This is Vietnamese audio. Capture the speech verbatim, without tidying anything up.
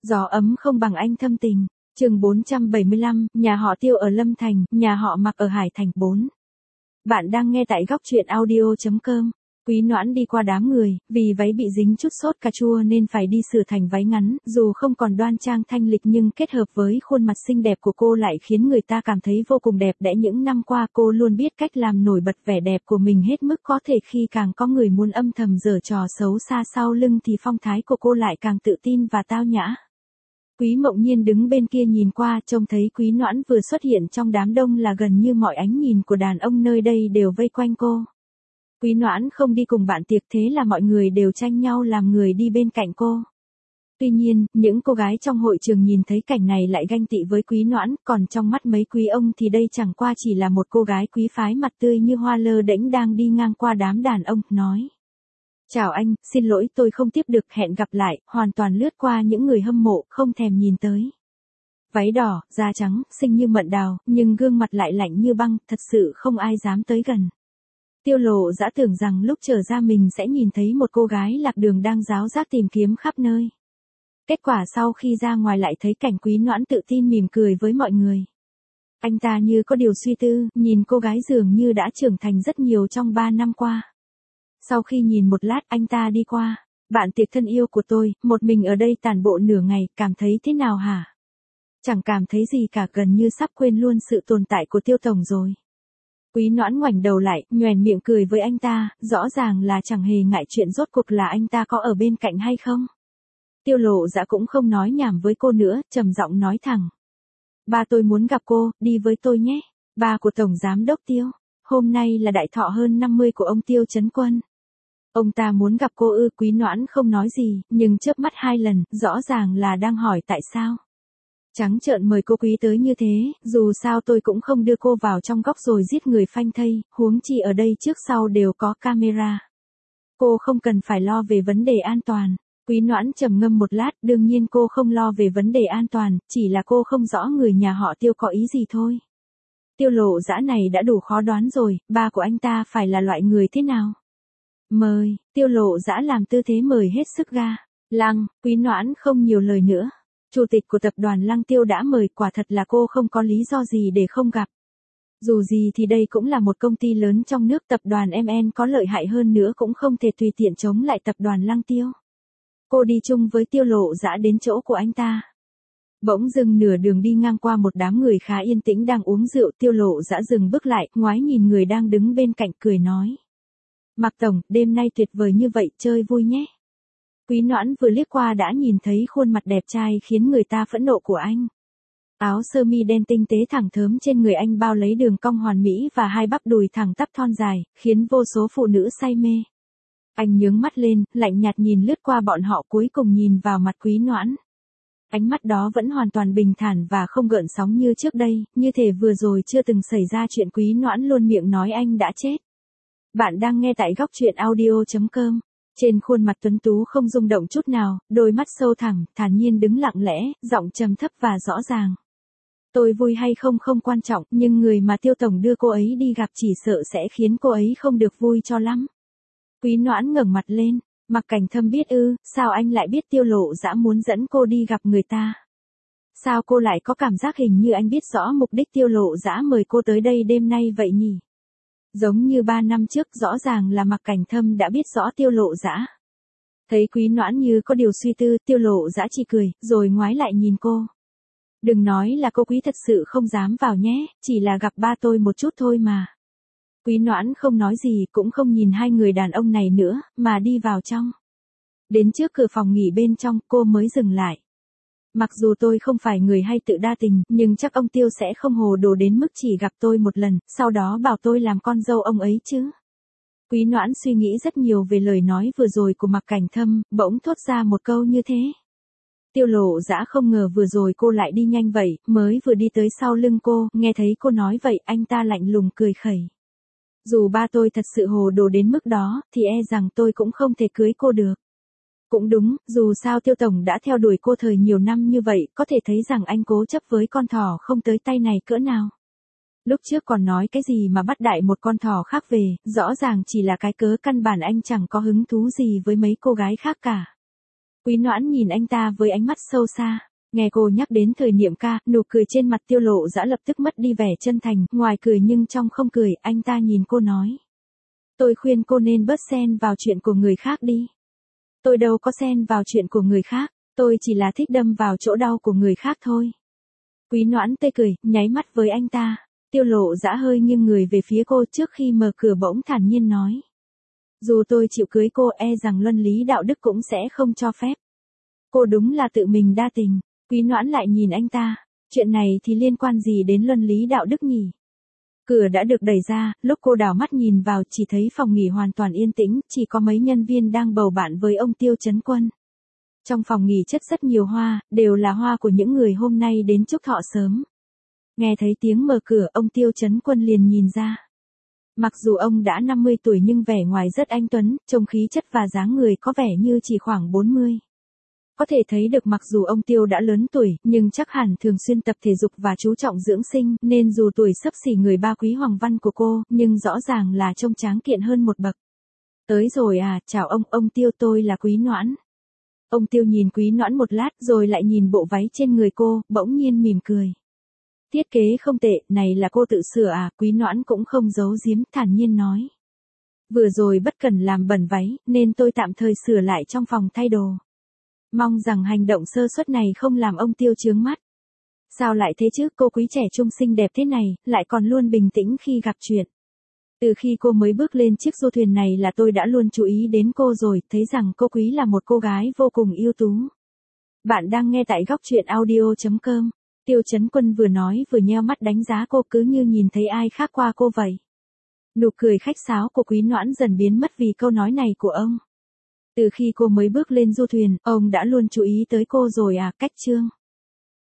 Gió ấm không bằng anh thâm tình. Chương bốn trăm bảy mươi lăm, nhà họ Tiêu ở Lâm Thành, nhà họ Mạc ở Hải Thành bốn. Bạn đang nghe tại góc truyện audio chấm com. Quý Noãn đi qua đám người, vì váy bị dính chút sốt cà chua nên phải đi sửa thành váy ngắn, dù không còn đoan trang thanh lịch nhưng kết hợp với khuôn mặt xinh đẹp của cô lại khiến người ta cảm thấy vô cùng đẹp đẽ. Những năm qua cô luôn biết cách làm nổi bật vẻ đẹp của mình hết mức có thể, khi càng có người muốn âm thầm giở trò xấu xa sau lưng thì phong thái của cô lại càng tự tin và tao nhã. Quý Mộng Nhiên đứng bên kia nhìn qua, trông thấy Quý Noãn vừa xuất hiện trong đám đông là gần như mọi ánh nhìn của đàn ông nơi đây đều vây quanh cô. Quý Noãn không đi cùng bạn tiệc, thế là mọi người đều tranh nhau làm người đi bên cạnh cô. Tuy nhiên, những cô gái trong hội trường nhìn thấy cảnh này lại ganh tị với Quý Noãn, còn trong mắt mấy quý ông thì đây chẳng qua chỉ là một cô gái quý phái mặt tươi như hoa lơ đễnh đang đi ngang qua đám đàn ông, nói: "Chào anh, xin lỗi tôi không tiếp được, hẹn gặp lại", hoàn toàn lướt qua những người hâm mộ, không thèm nhìn tới. Váy đỏ, da trắng, xinh như mận đào, nhưng gương mặt lại lạnh như băng, thật sự không ai dám tới gần. Tiêu Lộ Dã tưởng rằng lúc trở ra mình sẽ nhìn thấy một cô gái lạc đường đang ráo rác tìm kiếm khắp nơi. Kết quả sau khi ra ngoài lại thấy cảnh Quý Noãn tự tin mỉm cười với mọi người. Anh ta như có điều suy tư, nhìn cô gái dường như đã trưởng thành rất nhiều trong ba năm qua. Sau khi nhìn một lát, anh ta đi qua: "Bạn tiệc thân yêu của tôi, một mình ở đây tản bộ nửa ngày, cảm thấy thế nào hả?" "Chẳng cảm thấy gì cả, gần như sắp quên luôn sự tồn tại của Tiêu tổng rồi." Quý Noãn ngoảnh đầu lại, nhoẻn miệng cười với anh ta, rõ ràng là chẳng hề ngại chuyện rốt cuộc là anh ta có ở bên cạnh hay không. Tiêu Lộ Dã cũng không nói nhảm với cô nữa, trầm giọng nói thẳng: "Ba tôi muốn gặp cô, đi với tôi nhé." Ba của Tổng Giám đốc Tiêu. Hôm nay là đại thọ hơn năm mươi của ông Tiêu Chấn Quân. Ông ta muốn gặp cô ư? Quý Noãn không nói gì, nhưng chớp mắt hai lần, rõ ràng là đang hỏi tại sao. Trắng trợn mời cô Quý tới như thế, dù sao tôi cũng không đưa cô vào trong góc rồi giết người phanh thây, huống chi ở đây trước sau đều có camera. Cô không cần phải lo về vấn đề an toàn. Quý Noãn trầm ngâm một lát, đương nhiên cô không lo về vấn đề an toàn, chỉ là cô không rõ người nhà họ Tiêu có ý gì thôi. Tiêu Lộ Dã này đã đủ khó đoán rồi, ba của anh ta phải là loại người thế nào? "Mời." Tiêu Lộ Dã làm tư thế mời hết sức ga lăng. Quý Noãn không nhiều lời nữa. Chủ tịch của tập đoàn Lăng Tiêu đã mời, quả thật là cô không có lý do gì để không gặp. Dù gì thì đây cũng là một công ty lớn trong nước, tập đoàn em en có lợi hại hơn nữa cũng không thể tùy tiện chống lại tập đoàn Lăng Tiêu. Cô đi chung với Tiêu Lộ Dã đến chỗ của anh ta. Bỗng dưng nửa đường đi ngang qua một đám người khá yên tĩnh đang uống rượu, Tiêu Lộ Dã dừng bước lại, ngoái nhìn người đang đứng bên cạnh, cười nói: "Mạc tổng, đêm nay tuyệt vời như vậy, chơi vui nhé." Quý Noãn vừa liếc qua đã nhìn thấy khuôn mặt đẹp trai khiến người ta phẫn nộ của anh. Áo sơ mi đen tinh tế thẳng thớm trên người anh bao lấy đường cong hoàn mỹ và hai bắp đùi thẳng tắp thon dài, khiến vô số phụ nữ say mê. Anh nhướng mắt lên, lạnh nhạt nhìn lướt qua bọn họ, cuối cùng nhìn vào mặt Quý Noãn. Ánh mắt đó vẫn hoàn toàn bình thản và không gợn sóng như trước đây, như thể vừa rồi chưa từng xảy ra chuyện. Quý Noãn luôn miệng nói anh đã chết. Bạn đang nghe tại góc truyện audio chấm com. Trên khuôn mặt tuấn tú không rung động chút nào, đôi mắt sâu thẳm, thản nhiên đứng lặng lẽ, giọng trầm thấp và rõ ràng: "Tôi vui hay không không quan trọng, nhưng người mà Tiêu tổng đưa cô ấy đi gặp chỉ sợ sẽ khiến cô ấy không được vui cho lắm." Quý Noãn ngẩng mặt lên: "Mạc Cảnh Thâm biết ư? Sao anh lại biết Tiêu Lộ Dã muốn dẫn cô đi gặp người ta? Sao cô lại có cảm giác hình như anh biết rõ mục đích Tiêu Lộ Dã mời cô tới đây đêm nay vậy nhỉ?" Giống như ba năm trước, rõ ràng là Mạc Cảnh Thâm đã biết rõ Tiêu Lộ Dã. Thấy Quý Noãn như có điều suy tư, Tiêu Lộ Dã chỉ cười, rồi ngoái lại nhìn cô: "Đừng nói là cô Quý thật sự không dám vào nhé, chỉ là gặp ba tôi một chút thôi mà." Quý Noãn không nói gì, cũng không nhìn hai người đàn ông này nữa, mà đi vào trong. Đến trước cửa phòng nghỉ bên trong, cô mới dừng lại. "Mặc dù tôi không phải người hay tự đa tình, nhưng chắc ông Tiêu sẽ không hồ đồ đến mức chỉ gặp tôi một lần, sau đó bảo tôi làm con dâu ông ấy chứ." Quý Noãn suy nghĩ rất nhiều về lời nói vừa rồi của Mạc Cảnh Thâm, bỗng thốt ra một câu như thế. Tiêu Lộ Dã không ngờ vừa rồi cô lại đi nhanh vậy, mới vừa đi tới sau lưng cô, nghe thấy cô nói vậy, anh ta lạnh lùng cười khẩy: "Dù ba tôi thật sự hồ đồ đến mức đó, thì e rằng tôi cũng không thể cưới cô được." Cũng đúng, dù sao Tiêu tổng đã theo đuổi cô thời nhiều năm như vậy, có thể thấy rằng anh cố chấp với con thỏ không tới tay này cỡ nào. Lúc trước còn nói cái gì mà bắt đại một con thỏ khác về, rõ ràng chỉ là cái cớ căn bản anh chẳng có hứng thú gì với mấy cô gái khác cả. Quý Noãn nhìn anh ta với ánh mắt sâu xa. Nghe cô nhắc đến thời niệm ca, nụ cười trên mặt Tiêu Lộ Dã lập tức mất đi vẻ chân thành, ngoài cười nhưng trong không cười, anh ta nhìn cô nói. Tôi khuyên cô nên bớt xen vào chuyện của người khác đi. Tôi đâu có xen vào chuyện của người khác, tôi chỉ là thích đâm vào chỗ đau của người khác thôi. Quý Noãn tê cười, nháy mắt với anh ta. Tiêu Lộ Dã hơi nghiêng người về phía cô trước khi mở cửa bỗng thản nhiên nói. Dù tôi chịu cưới cô e rằng luân lý đạo đức cũng sẽ không cho phép. Cô đúng là tự mình đa tình. Quý Noãn lại nhìn anh ta. Chuyện này thì liên quan gì đến luân lý đạo đức nhỉ? Cửa đã được đẩy ra, lúc cô đảo mắt nhìn vào chỉ thấy phòng nghỉ hoàn toàn yên tĩnh, chỉ có mấy nhân viên đang bầu bạn với ông Tiêu Chấn Quân. Trong phòng nghỉ chất rất nhiều hoa, đều là hoa của những người hôm nay đến chúc thọ sớm. Nghe thấy tiếng mở cửa, ông Tiêu Chấn Quân liền nhìn ra. Mặc dù ông đã năm mươi tuổi nhưng vẻ ngoài rất anh tuấn, trông khí chất và dáng người có vẻ như chỉ khoảng bốn mươi. Có thể thấy được mặc dù ông Tiêu đã lớn tuổi, nhưng chắc hẳn thường xuyên tập thể dục và chú trọng dưỡng sinh, nên dù tuổi xấp xỉ người ba Quý Hoàng Văn của cô, nhưng rõ ràng là trông tráng kiện hơn một bậc. Tới rồi à, chào ông, ông Tiêu, tôi là Quý Noãn. Ông Tiêu nhìn Quý Noãn một lát rồi lại nhìn bộ váy trên người cô, bỗng nhiên mỉm cười. Thiết kế không tệ, này là cô tự sửa à, Quý Noãn cũng không giấu giếm, thản nhiên nói. Vừa rồi bất cần làm bẩn váy, nên tôi tạm thời sửa lại trong phòng thay đồ. Mong rằng hành động sơ suất này không làm ông Tiêu chướng mắt. Sao lại thế chứ, cô Quý trẻ trung xinh đẹp thế này, lại còn luôn bình tĩnh khi gặp chuyện. Từ khi cô mới bước lên chiếc du thuyền này là tôi đã luôn chú ý đến cô rồi, thấy rằng cô Quý là một cô gái vô cùng ưu tú. Bạn đang nghe tại góc truyện audio chấm com. Tiêu Chấn Quân vừa nói vừa nheo mắt đánh giá cô cứ như nhìn thấy ai khác qua cô vậy. Nụ cười khách sáo của Quý Noãn dần biến mất vì câu nói này của ông. Từ khi cô mới bước lên du thuyền, ông đã luôn chú ý tới cô rồi à, cách chương.